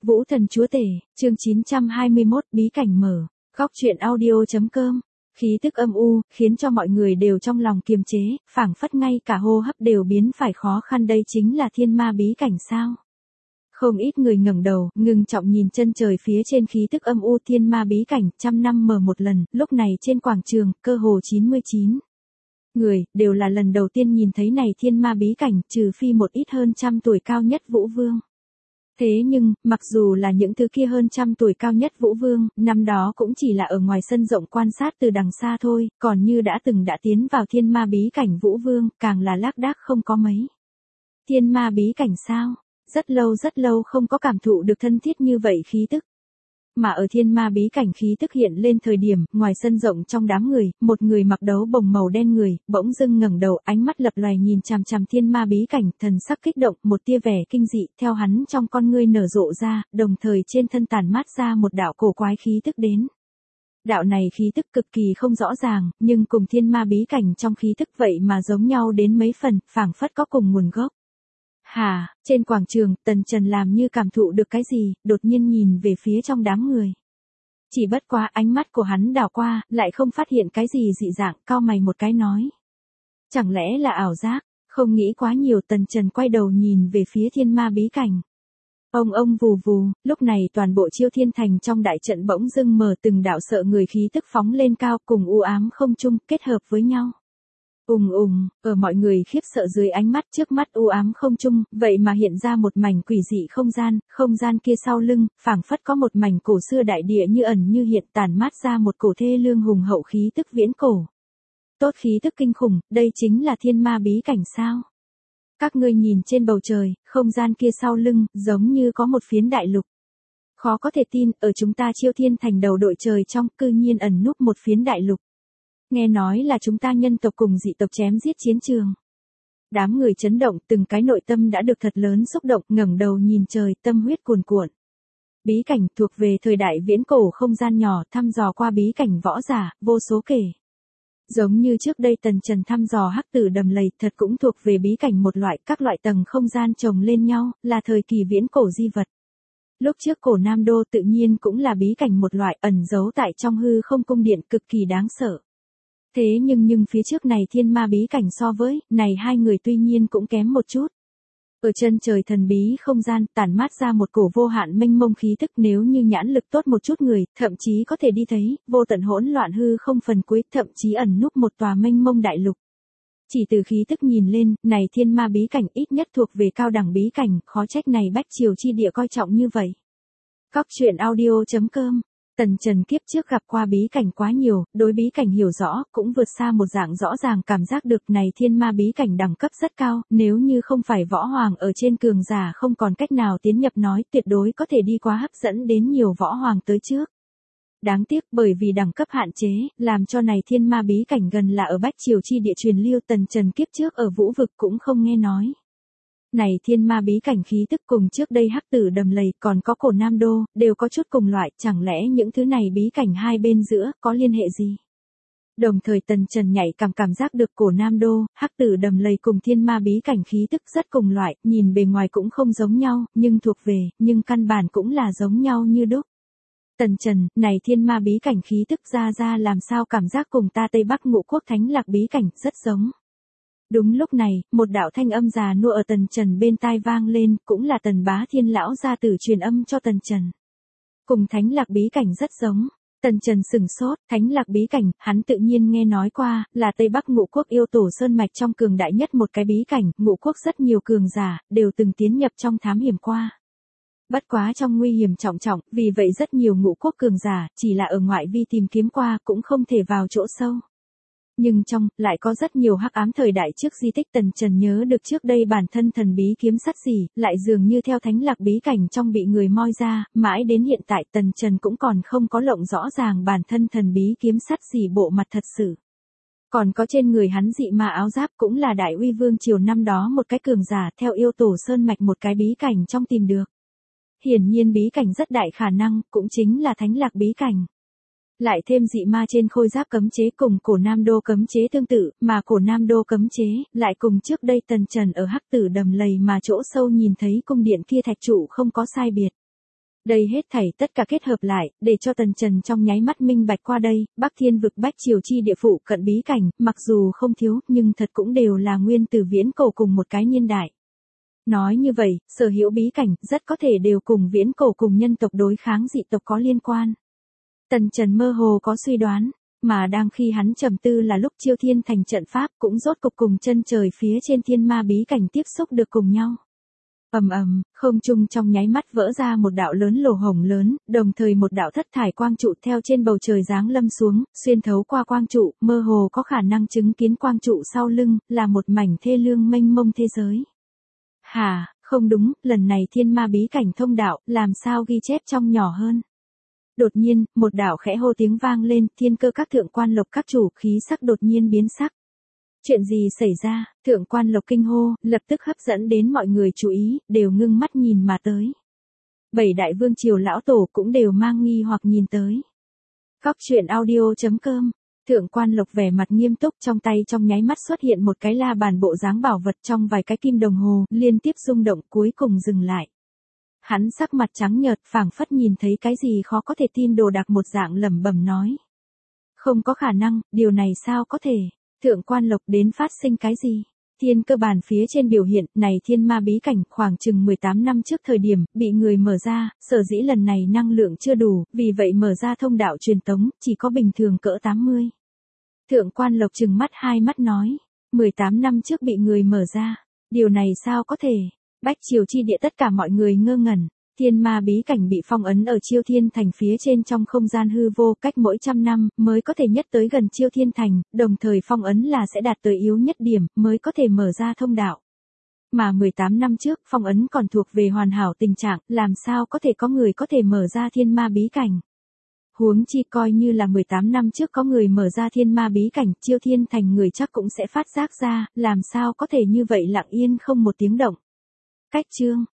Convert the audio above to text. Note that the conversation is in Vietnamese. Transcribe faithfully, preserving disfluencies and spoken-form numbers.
Vũ Thần Chúa Tể, chương chín trăm hai mươi mốt, bí cảnh mở. Góc truyện audio.com. Khí tức âm u, khiến cho mọi người đều trong lòng kiềm chế, phảng phất ngay cả hô hấp đều biến phải khó khăn. Đây chính là thiên ma bí cảnh sao? Không ít người ngẩng đầu, ngưng trọng nhìn chân trời phía trên khí tức âm u. Thiên ma bí cảnh, trăm năm mở một lần, lúc này trên quảng trường, cơ hồ chín mươi chín người, đều là lần đầu tiên nhìn thấy này thiên ma bí cảnh, trừ phi một ít hơn trăm tuổi cao nhất Vũ Vương. Thế nhưng, mặc dù là những thứ kia hơn trăm tuổi cao nhất Vũ Vương, năm đó cũng chỉ là ở ngoài sân rộng quan sát từ đằng xa thôi, còn như đã từng đã tiến vào thiên ma bí cảnh Vũ Vương, càng là lác đác không có mấy. Thiên ma bí cảnh sao? Rất lâu rất lâu không có cảm thụ được thân thiết như vậy khí tức. Mà ở thiên ma bí cảnh khí tức hiện lên thời điểm, ngoài sân rộng trong đám người, một người mặc đấu bồng màu đen người, bỗng dưng ngẩng đầu, ánh mắt lập loè nhìn chằm chằm thiên ma bí cảnh, thần sắc kích động, một tia vẻ kinh dị theo hắn trong con ngươi nở rộ ra, đồng thời trên thân tản mát ra một đạo cổ quái khí tức đến. Đạo này khí tức cực kỳ không rõ ràng, nhưng cùng thiên ma bí cảnh trong khí tức vậy mà giống nhau đến mấy phần, phảng phất có cùng nguồn gốc. Hà, trên quảng trường, Tần Trần làm như cảm thụ được cái gì, đột nhiên nhìn về phía trong đám người. Chỉ bất quá ánh mắt của hắn đảo qua, lại không phát hiện cái gì dị dạng, cau mày một cái nói. Chẳng lẽ là ảo giác, không nghĩ quá nhiều. Tần Trần quay đầu nhìn về phía thiên ma bí cảnh. Ông ông vù vù, lúc này toàn bộ Chiêu Thiên Thành trong đại trận bỗng dưng mở từng đạo sợ người khí tức phóng lên cao cùng u ám không trung kết hợp với nhau. Ùng ùng, ở mọi người khiếp sợ dưới ánh mắt trước mắt u ám không trung, vậy mà hiện ra một mảnh quỷ dị không gian, không gian kia sau lưng, phảng phất có một mảnh cổ xưa đại địa như ẩn như hiện tản mát ra một cổ thê lương hùng hậu khí tức viễn cổ. Tốt khí tức kinh khủng, đây chính là thiên ma bí cảnh sao? Các ngươi nhìn trên bầu trời, không gian kia sau lưng, giống như có một phiến đại lục. Khó có thể tin, ở chúng ta Chiêu Thiên Thành đầu đội trời trong, cư nhiên ẩn núp một phiến đại lục. Nghe nói là chúng ta nhân tộc cùng dị tộc chém giết chiến trường. Đám người chấn động, từng cái nội tâm đã được thật lớn xúc động, ngẩng đầu nhìn trời, tâm huyết cuồn cuộn. Bí cảnh thuộc về thời đại viễn cổ không gian nhỏ, thăm dò qua bí cảnh võ giả, vô số kể. Giống như trước đây Tần Trần thăm dò hắc tử đầm lầy, thật cũng thuộc về bí cảnh một loại, các loại tầng không gian chồng lên nhau, là thời kỳ viễn cổ di vật. Lúc trước cổ Nam Đô tự nhiên cũng là bí cảnh một loại, ẩn giấu tại trong hư không cung điện, cực kỳ đáng sợ. Thế nhưng nhưng phía trước này thiên ma bí cảnh so với, này hai người tuy nhiên cũng kém một chút. Ở chân trời thần bí không gian, tản mát ra một cổ vô hạn mênh mông khí tức, nếu như nhãn lực tốt một chút người, thậm chí có thể đi thấy, vô tận hỗn loạn hư không phần cuối, thậm chí ẩn núp một tòa mênh mông đại lục. Chỉ từ khí tức nhìn lên, này thiên ma bí cảnh ít nhất thuộc về cao đẳng bí cảnh, khó trách này Bách Triều chi địa coi trọng như vậy. Góc truyện audio.com. Tần Trần kiếp trước gặp qua bí cảnh quá nhiều, đối bí cảnh hiểu rõ, cũng vượt xa một dạng rõ ràng cảm giác được này thiên ma bí cảnh đẳng cấp rất cao, nếu như không phải võ hoàng ở trên cường giả không còn cách nào tiến nhập nói, tuyệt đối có thể đi qua hấp dẫn đến nhiều võ hoàng tới trước. Đáng tiếc bởi vì đẳng cấp hạn chế, làm cho này thiên ma bí cảnh gần là ở Bách Triều chi địa truyền lưu. Tần Trần kiếp trước ở Vũ Vực cũng không nghe nói. Này thiên ma bí cảnh khí tức cùng trước đây hắc tử đầm lầy còn có cổ Nam Đô, đều có chút cùng loại, chẳng lẽ những thứ này bí cảnh hai bên giữa có liên hệ gì? Đồng thời Tần Trần nhạy cảm cảm giác được cổ Nam Đô, hắc tử đầm lầy cùng thiên ma bí cảnh khí tức rất cùng loại, nhìn bề ngoài cũng không giống nhau, nhưng thuộc về, nhưng căn bản cũng là giống nhau như đúc. Tần Trần, này thiên ma bí cảnh khí tức ra ra làm sao cảm giác cùng ta Tây Bắc Ngũ Quốc Thánh Lạc bí cảnh rất giống. Đúng lúc này, một đạo thanh âm già nua ở Tần Trần bên tai vang lên, cũng là Tần Bá Thiên lão gia tử truyền âm cho Tần Trần. Cùng Thánh Lạc bí cảnh rất giống. Tần Trần sừng sốt, Thánh Lạc bí cảnh, hắn tự nhiên nghe nói qua, là Tây Bắc Ngũ Quốc yêu tổ sơn mạch trong cường đại nhất một cái bí cảnh, Ngũ Quốc rất nhiều cường giả, đều từng tiến nhập trong thám hiểm qua. Bất quá trong nguy hiểm trọng trọng, vì vậy rất nhiều Ngũ Quốc cường giả, chỉ là ở ngoại vi tìm kiếm qua, cũng không thể vào chỗ sâu. Nhưng trong, lại có rất nhiều hắc ám thời đại trước di tích. Tần Trần nhớ được trước đây bản thân thần bí kiếm sắt gì, lại dường như theo Thánh Lạc bí cảnh trong bị người moi ra, mãi đến hiện tại Tần Trần cũng còn không có lộng rõ ràng bản thân thần bí kiếm sắt gì bộ mặt thật sự. Còn có trên người hắn dị ma áo giáp cũng là Đại Uy Vương triều năm đó một cái cường giả theo yêu tổ sơn mạch một cái bí cảnh trong tìm được. Hiển nhiên bí cảnh rất đại khả năng, cũng chính là Thánh Lạc bí cảnh. Lại thêm dị ma trên khôi giáp cấm chế cùng cổ Nam Đô cấm chế tương tự, mà cổ Nam Đô cấm chế, lại cùng trước đây Tần Trần ở hắc tử đầm lầy mà chỗ sâu nhìn thấy cung điện kia thạch trụ không có sai biệt. Đây hết thảy tất cả kết hợp lại, để cho Tần Trần trong nháy mắt minh bạch qua đây, Bắc Thiên vực bách triều chi địa phụ cận bí cảnh, mặc dù không thiếu, nhưng thật cũng đều là nguyên từ viễn cổ cùng một cái niên đại. Nói như vậy, sở hữu bí cảnh, rất có thể đều cùng viễn cổ cùng nhân tộc đối kháng dị tộc có liên quan. Tần Trần mơ hồ có suy đoán, mà đang khi hắn trầm tư là lúc Chiêu Thiên Thành trận pháp cũng rốt cục cùng chân trời phía trên thiên ma bí cảnh tiếp xúc được cùng nhau. Ầm ầm, không trung trong nháy mắt vỡ ra một đạo lớn lỗ hổng lớn, đồng thời một đạo thất thải quang trụ theo trên bầu trời giáng lâm xuống, xuyên thấu qua quang trụ, mơ hồ có khả năng chứng kiến quang trụ sau lưng, là một mảnh thê lương mênh mông thế giới. Hả, không đúng, lần này thiên ma bí cảnh thông đạo, làm sao ghi chép trong nhỏ hơn. Đột nhiên, một đạo khẽ hô tiếng vang lên, thiên cơ các thượng quan lộc các chủ khí sắc đột nhiên biến sắc. Chuyện gì xảy ra, thượng quan lộc kinh hô, lập tức hấp dẫn đến mọi người chú ý, đều ngưng mắt nhìn mà tới. Bảy đại vương triều lão tổ cũng đều mang nghi hoặc nhìn tới. Góc truyện audio chấm com, thượng quan lộc vẻ mặt nghiêm túc, trong tay trong nháy mắt xuất hiện một cái la bàn bộ dáng bảo vật trong vài cái kim đồng hồ, liên tiếp rung động cuối cùng dừng lại. Hắn sắc mặt trắng nhợt, phảng phất nhìn thấy cái gì khó có thể tin đồ đạc một dạng lẩm bẩm nói. Không có khả năng, điều này sao có thể, thượng quan lộc đến phát sinh cái gì? Thiên cơ bản phía trên biểu hiện, này thiên ma bí cảnh khoảng chừng mười tám năm trước thời điểm, bị người mở ra, sở dĩ lần này năng lượng chưa đủ, vì vậy mở ra thông đạo truyền tống, chỉ có bình thường cỡ tám mươi. Thượng quan lộc trừng mắt hai mắt nói, mười tám năm trước bị người mở ra, điều này sao có thể? Bách triều chi địa tất cả mọi người ngơ ngẩn, thiên ma bí cảnh bị phong ấn ở Chiêu Thiên Thành phía trên trong không gian hư vô, cách mỗi trăm năm mới có thể nhất tới gần Chiêu Thiên Thành, đồng thời phong ấn là sẽ đạt tới yếu nhất điểm mới có thể mở ra thông đạo. Mà mười tám năm trước phong ấn còn thuộc về hoàn hảo tình trạng, làm sao có thể có người có thể mở ra thiên ma bí cảnh. Huống chi coi như là mười tám năm trước có người mở ra thiên ma bí cảnh, Chiêu Thiên Thành người chắc cũng sẽ phát giác ra, làm sao có thể như vậy lặng yên không một tiếng động. Cách chương